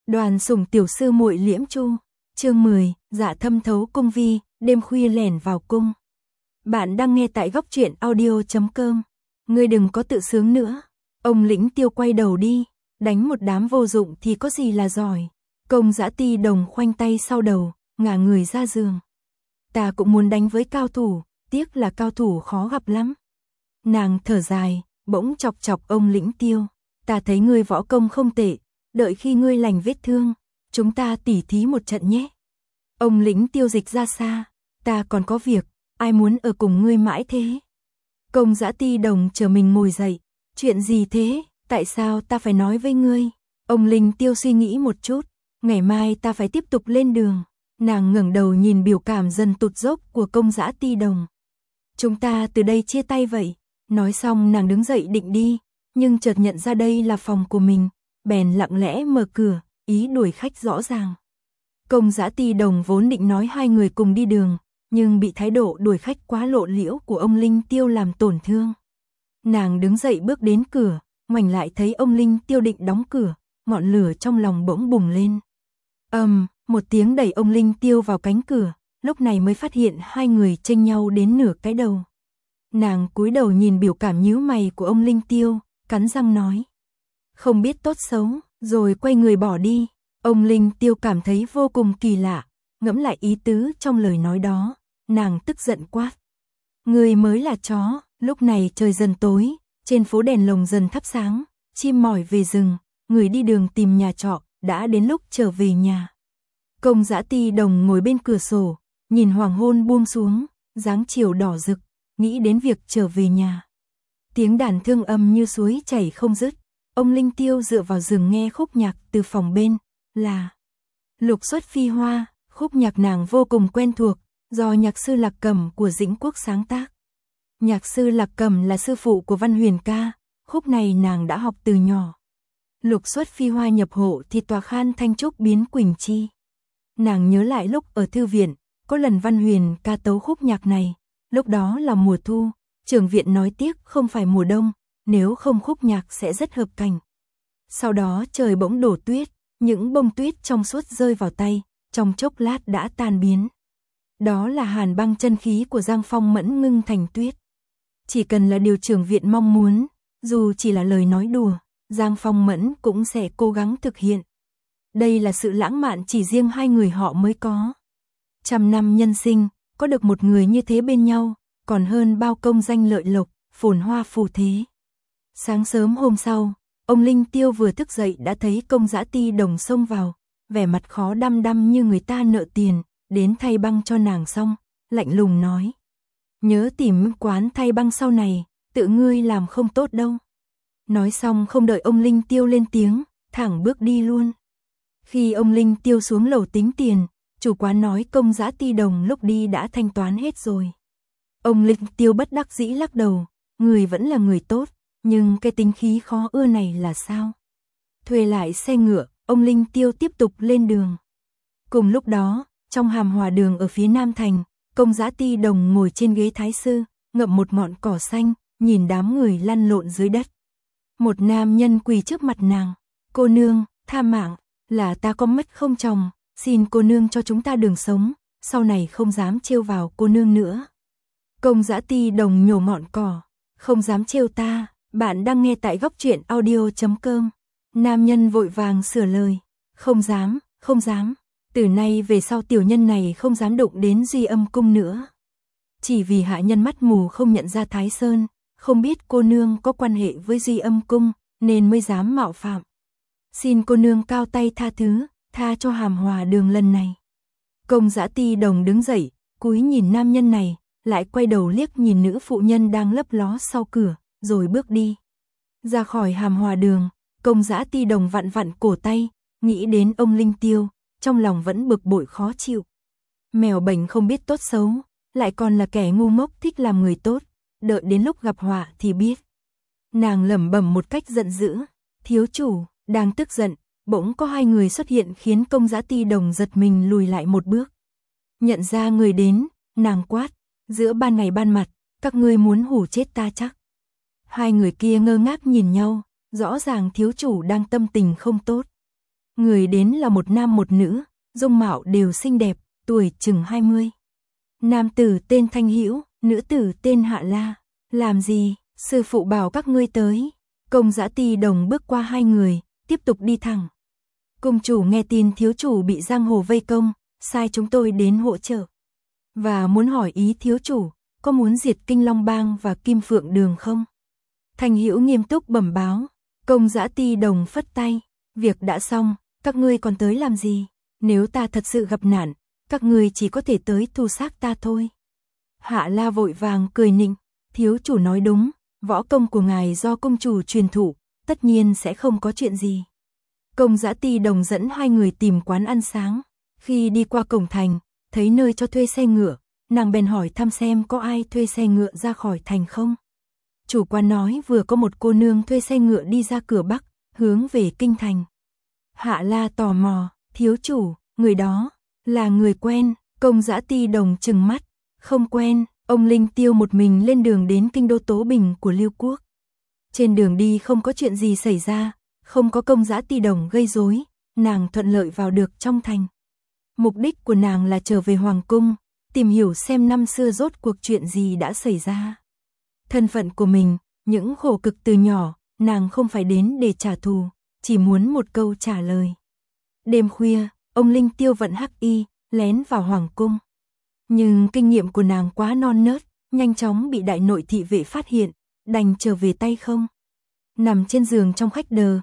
Đoàn Sủng tiểu sư muội Liễm Chu, chương 10, Dạ thâm thấu cung vi, đêm khuya lẻn vào cung. Bạn đang nghe tại góc truyện audio.com. Ngươi đừng có tự sướng nữa. Ông Lĩnh Tiêu quay đầu đi, đánh một đám vô dụng thì có gì là giỏi. Công Dã Ti Đồng khoanh tay sau đầu, ngả người ra giường. Ta cũng muốn đánh với cao thủ, tiếc là cao thủ khó gặp lắm. Nàng thở dài, bỗng chọc chọc ông Lĩnh Tiêu. Ta thấy ngươi võ công không tệ, đợi khi ngươi lành vết thương, chúng ta tỉ thí một trận nhé. Ông Lĩnh Tiêu dịch ra xa, ta còn có việc, ai muốn ở cùng ngươi mãi thế? Công Dã Ti Đồng chờ mình ngồi dậy, chuyện gì thế, tại sao ta phải nói với ngươi? Ông Lĩnh Tiêu suy nghĩ một chút, ngày mai ta phải tiếp tục lên đường. Nàng ngẩng đầu nhìn biểu cảm dần tụt dốc của Công Dã Ti Đồng. Chúng ta từ đây chia tay vậy. Nói xong nàng đứng dậy định đi, nhưng chợt nhận ra đây là phòng của mình, bèn lặng lẽ mở cửa, ý đuổi khách rõ ràng. Công Dã Ti Đồng vốn định nói hai người cùng đi đường, nhưng bị thái độ đuổi khách quá lộ liễu của ông Linh Tiêu làm tổn thương. Nàng đứng dậy bước đến cửa, ngoảnh lại thấy ông Linh Tiêu định đóng cửa, ngọn lửa trong lòng bỗng bùng lên. Một tiếng đẩy ông Linh Tiêu vào cánh cửa, lúc này mới phát hiện hai người chênh nhau đến nửa cái đầu. Nàng cúi đầu nhìn biểu cảm nhíu mày của ông Linh Tiêu, cắn răng nói: không biết tốt xấu, rồi quay người bỏ đi. Ông Linh Tiêu cảm thấy vô cùng kỳ lạ, ngẫm lại ý tứ trong lời nói đó, nàng tức giận quát: người mới là chó. Lúc này trời dần tối, trên phố đèn lồng dần thắp sáng, chim mỏi về rừng, người đi đường tìm nhà trọ, đã đến lúc trở về nhà. Công Dã Ti Đồng ngồi bên cửa sổ, nhìn hoàng hôn buông xuống, dáng chiều đỏ rực, nghĩ đến việc trở về nhà. Tiếng đàn thương âm như suối chảy không dứt. Ông Linh Tiêu dựa vào giường nghe khúc nhạc từ phòng bên, là Lục Xuất Phi Hoa, khúc nhạc nàng vô cùng quen thuộc, do nhạc sư Lạc Cầm của Dĩnh Quốc sáng tác. Nhạc sư Lạc Cầm là sư phụ của Văn Huyền ca, khúc này nàng đã học từ nhỏ. Lục Xuất Phi Hoa nhập hộ thì tòa khan thanh trúc biến Quỳnh Chi. Nàng nhớ lại lúc ở thư viện, có lần Văn Huyền ca tấu khúc nhạc này, lúc đó là mùa thu, trưởng viện nói tiếc không phải mùa đông, nếu không khúc nhạc sẽ rất hợp cảnh. Sau đó trời bỗng đổ tuyết, những bông tuyết trong suốt rơi vào tay, trong chốc lát đã tan biến. Đó là hàn băng chân khí của Giang Phong Mẫn ngưng thành tuyết. Chỉ cần là điều trưởng viện mong muốn, dù chỉ là lời nói đùa, Giang Phong Mẫn cũng sẽ cố gắng thực hiện. Đây là sự lãng mạn chỉ riêng hai người họ mới có. Trăm năm nhân sinh, có được một người như thế bên nhau, còn hơn bao công danh lợi lộc, phồn hoa phù thế. Sáng sớm hôm sau, ông Linh Tiêu vừa thức dậy đã thấy Công Dã Ti Đồng xông vào, vẻ mặt khó đăm đăm như người ta nợ tiền, đến thay băng cho nàng xong, lạnh lùng nói: nhớ tìm quán thay băng sau này, tự ngươi làm không tốt đâu. Nói xong không đợi ông Linh Tiêu lên tiếng, thẳng bước đi luôn. Khi ông Linh Tiêu xuống lầu tính tiền, chủ quán nói Công Dã Ti Đồng lúc đi đã thanh toán hết rồi. Ông Linh Tiêu bất đắc dĩ lắc đầu, người vẫn là người tốt, nhưng cái tính khí khó ưa này là sao? Thuê lại xe ngựa, ông Linh Tiêu tiếp tục lên đường. Cùng lúc đó, trong Hàm Hòa đường ở phía Nam Thành, Công Dã Ti Đồng ngồi trên ghế thái sư, ngậm một ngọn cỏ xanh, nhìn đám người lăn lộn dưới đất. Một nam nhân quỳ trước mặt nàng: cô nương, tha mạng, là ta có mất không chồng, xin cô nương cho chúng ta đường sống, sau này không dám trêu vào cô nương nữa. Công Dã Ti Đồng nhổ ngọn cỏ: không dám trêu ta. Bạn đang nghe tại góc truyện audio.com. Nam nhân vội vàng sửa lời: không dám, không dám. Từ nay về sau tiểu nhân này không dám đụng đến Duy Âm cung nữa. Chỉ vì hạ nhân mắt mù không nhận ra Thái Sơn, không biết cô nương có quan hệ với Duy Âm cung, nên mới dám mạo phạm. Xin cô nương cao tay tha thứ, tha cho Hàm Hòa đường lần này. Công Dã Ti Đồng đứng dậy, cúi nhìn nam nhân này, lại quay đầu liếc nhìn nữ phụ nhân đang lấp ló sau cửa, rồi bước đi. Ra khỏi Hàm Hòa đường, Công Dã Ti Đồng vặn vặn cổ tay, nghĩ đến ông Linh Tiêu, trong lòng vẫn bực bội khó chịu. Mèo bệnh không biết tốt xấu, lại còn là kẻ ngu ngốc thích làm người tốt, đợi đến lúc gặp họa thì biết. Nàng lẩm bẩm một cách giận dữ: thiếu chủ. Đang tức giận, bỗng có hai người xuất hiện khiến Công Dã Ti Đồng giật mình lùi lại một bước. Nhận ra người đến, nàng quát: giữa ban ngày ban mặt, các ngươi muốn hù chết ta chắc? Hai người kia ngơ ngác nhìn nhau, rõ ràng thiếu chủ đang tâm tình không tốt. Người đến là một nam một nữ, dung mạo đều xinh đẹp, tuổi chừng 20. Nam tử tên Thanh Hữu, nữ tử tên Hạ La. Làm gì, sư phụ bảo các ngươi tới. Công Dã Ti Đồng bước qua hai người, tiếp tục đi thẳng. Cung chủ nghe tin thiếu chủ bị giang hồ vây công, sai chúng tôi đến hỗ trợ. Và muốn hỏi ý thiếu chủ, có muốn diệt Kinh Long Bang và Kim Phượng Đường không? Thanh Hữu nghiêm túc bẩm báo. Công Dã Ti Đồng phất tay, việc đã xong, các ngươi còn tới làm gì? Nếu ta thật sự gặp nạn, các ngươi chỉ có thể tới thu xác ta thôi. Hạ La vội vàng cười nịnh, thiếu chủ nói đúng, võ công của ngài do công chủ truyền thụ, tất nhiên sẽ không có chuyện gì. Công Dã Ti Đồng dẫn hai người tìm quán ăn sáng, khi đi qua cổng thành, thấy nơi cho thuê xe ngựa, nàng bèn hỏi thăm xem có ai thuê xe ngựa ra khỏi thành không. Chủ quán nói vừa có một cô nương thuê xe ngựa đi ra cửa Bắc, hướng về kinh thành. Hạ La tò mò, thiếu chủ, người đó, là người quen. Công Dã Ti Đồng trừng mắt, không quen. Ông Linh Tiêu một mình lên đường đến kinh đô Tố Bình của Liêu Quốc. Trên đường đi không có chuyện gì xảy ra, không có Công Dã Ti Đồng gây rối, nàng thuận lợi vào được trong thành. Mục đích của nàng là trở về Hoàng Cung, tìm hiểu xem năm xưa rốt cuộc chuyện gì đã xảy ra. Thân phận của mình, những khổ cực từ nhỏ, nàng không phải đến để trả thù, chỉ muốn một câu trả lời. Đêm khuya, ông Linh Tiêu vận hắc y, lén vào Hoàng Cung. Nhưng kinh nghiệm của nàng quá non nớt, nhanh chóng bị đại nội thị vệ phát hiện, đành trở về tay không. Nằm trên giường trong khách đờ,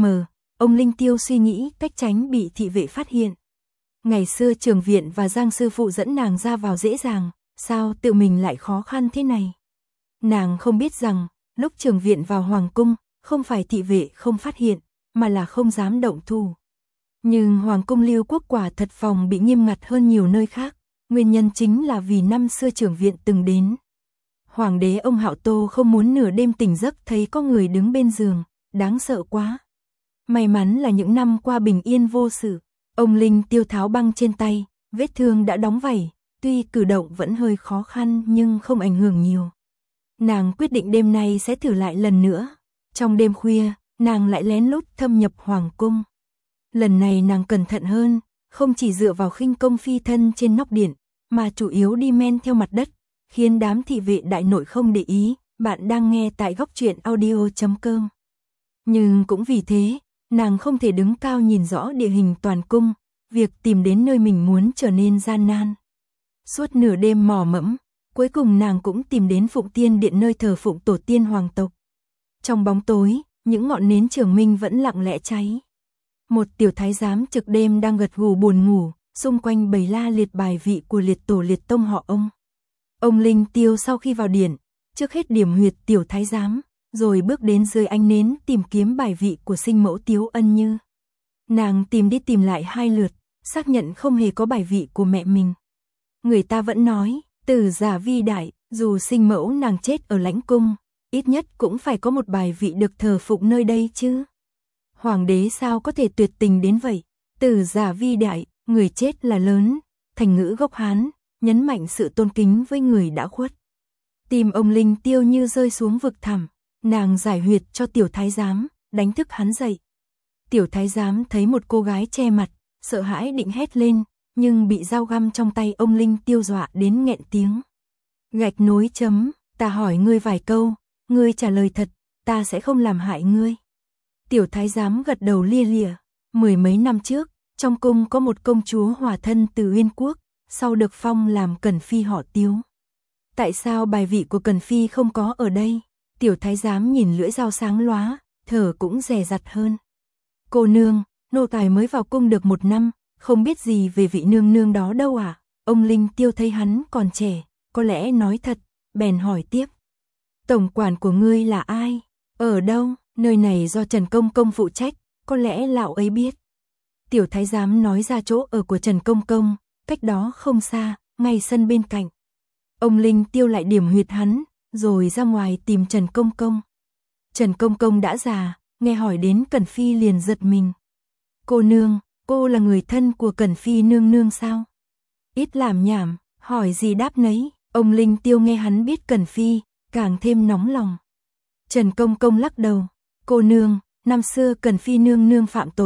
ông Linh Tiêu suy nghĩ cách tránh bị thị vệ phát hiện. Ngày xưa Trường Viện và Giang sư phụ dẫn nàng ra vào dễ dàng, sao tự mình lại khó khăn thế này? Nàng không biết rằng, lúc Trường Viện vào Hoàng Cung, không phải thị vệ không phát hiện, mà là không dám động thủ. Nhưng Hoàng Cung Liêu Quốc quả thật phòng bị nghiêm ngặt hơn nhiều nơi khác, nguyên nhân chính là vì năm xưa Trường Viện từng đến. Hoàng đế ông Hạo Tô không muốn nửa đêm tỉnh giấc thấy có người đứng bên giường, đáng sợ quá. May mắn là những năm qua bình yên vô sự, ông Linh Tiêu tháo băng trên tay, vết thương đã đóng vảy, tuy cử động vẫn hơi khó khăn nhưng không ảnh hưởng nhiều. Nàng quyết định đêm nay sẽ thử lại lần nữa. Trong đêm khuya, nàng lại lén lút thâm nhập Hoàng Cung. Lần này nàng cẩn thận hơn, không chỉ dựa vào khinh công phi thân trên nóc điện, mà chủ yếu đi men theo mặt đất, khiến đám thị vệ đại nội không để ý. Bạn đang nghe tại Góc Truyện Audio.com. Nhưng cũng vì thế, nàng không thể đứng cao nhìn rõ địa hình toàn cung, việc tìm đến nơi mình muốn trở nên gian nan. Suốt nửa đêm mò mẫm, cuối cùng nàng cũng tìm đến Phụng Tiên Điện nơi thờ phụng tổ tiên hoàng tộc. Trong bóng tối, những ngọn nến trường minh vẫn lặng lẽ cháy. Một tiểu thái giám trực đêm đang gật gù buồn ngủ, xung quanh bày la liệt bài vị của liệt tổ liệt tông họ ông. Ông Linh Tiêu sau khi vào điện, trước hết điểm huyệt tiểu thái giám, rồi bước đến dưới ánh nến tìm kiếm bài vị của sinh mẫu Tiếu Ân Như. Nàng tìm đi tìm lại 2 lượt, xác nhận không hề có bài vị của mẹ mình. Người ta vẫn nói, từ giả vi đại, dù sinh mẫu nàng chết ở lãnh cung, ít nhất cũng phải có một bài vị được thờ phụng nơi đây chứ. Hoàng đế sao có thể tuyệt tình đến vậy? Từ giả vi đại, người chết là lớn, thành ngữ gốc Hán, nhấn mạnh sự tôn kính với người đã khuất. Tim ông Linh Tiêu như rơi xuống vực thẳm, nàng giải huyệt cho tiểu thái giám, đánh thức hắn dậy. Tiểu thái giám thấy một cô gái che mặt, sợ hãi định hét lên, nhưng bị dao găm trong tay ông Linh Tiêu dọa đến nghẹn tiếng. Gạch nối chấm, ta hỏi ngươi vài câu, ngươi trả lời thật, ta sẽ không làm hại ngươi. Tiểu thái giám gật đầu lia lịa. 10 mấy năm trước, trong cung có một công chúa hòa thân từ Uyên Quốc, sau được phong làm Cẩn Phi họ Tiếu. Tại sao bài vị của Cẩn Phi không có ở đây? Tiểu thái giám nhìn lưỡi dao sáng lóa, thở cũng dè dặt hơn. Cô nương, nô tài mới vào cung được 1 năm, không biết gì về vị nương nương đó đâu à? Ông Linh Tiêu thấy hắn còn trẻ, có lẽ nói thật, bèn hỏi tiếp. Tổng quản của ngươi là ai? Ở đâu? Nơi này do Trần Công Công phụ trách, có lẽ lão ấy biết. Tiểu thái giám nói ra chỗ ở của Trần Công Công, cách đó không xa, ngay sân bên cạnh. Ông Linh Tiêu lại điểm huyệt hắn, rồi ra ngoài tìm Trần Công Công. Trần Công Công đã già, nghe hỏi đến Cẩn Phi liền giật mình. Cô nương, cô là người thân của Cẩn Phi nương nương sao? Ít làm nhảm, hỏi gì đáp nấy. Ông Linh Tiêu nghe hắn biết Cẩn Phi, càng thêm nóng lòng. Trần Công Công lắc đầu. Cô nương, năm xưa Cẩn Phi nương nương phạm tội,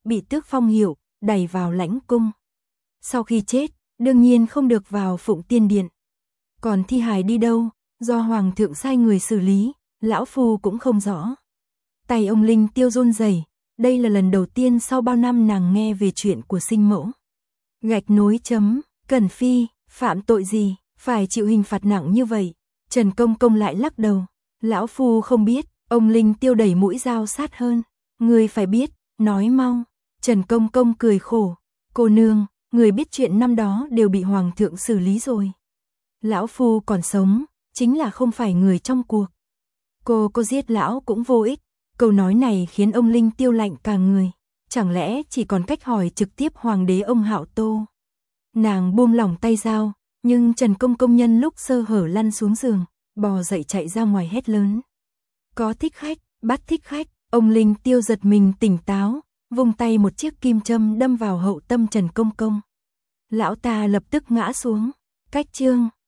bị tước phong hiệu, đẩy vào lãnh cung. Sau khi chết, đương nhiên không được vào Phụng Tiên Điện. Còn thi hài đi đâu, do Hoàng thượng sai người xử lý, lão phu cũng không rõ. Tay ông Linh Tiêu run rẩy, đây là lần đầu tiên sau bao năm nàng nghe về chuyện của sinh mẫu. Gạch nối chấm, Cẩn Phi, phạm tội gì, phải chịu hình phạt nặng như vậy? Trần Công Công lại lắc đầu, lão phu không biết. Ông Linh Tiêu đẩy mũi dao sát hơn, người phải biết, nói mau. Trần Công Công cười khổ, cô nương, người biết chuyện năm đó đều bị Hoàng thượng xử lý rồi. Lão phu còn sống, chính là không phải người trong cuộc. Cô có giết lão cũng vô ích. Câu nói này khiến ông Linh Tiêu lạnh cả người. Chẳng lẽ chỉ còn cách hỏi trực tiếp Hoàng đế ông Hạo Tô. Nàng buông lỏng tay dao, nhưng Trần Công Công nhân lúc sơ hở lăn xuống giường, bò dậy chạy ra ngoài hét lớn. Có thích khách, bắt thích khách. Ông Linh Tiêu giật mình tỉnh táo, vung tay một chiếc kim châm đâm vào hậu tâm Trần Công Công. Lão ta lập tức ngã xuống. Cách chương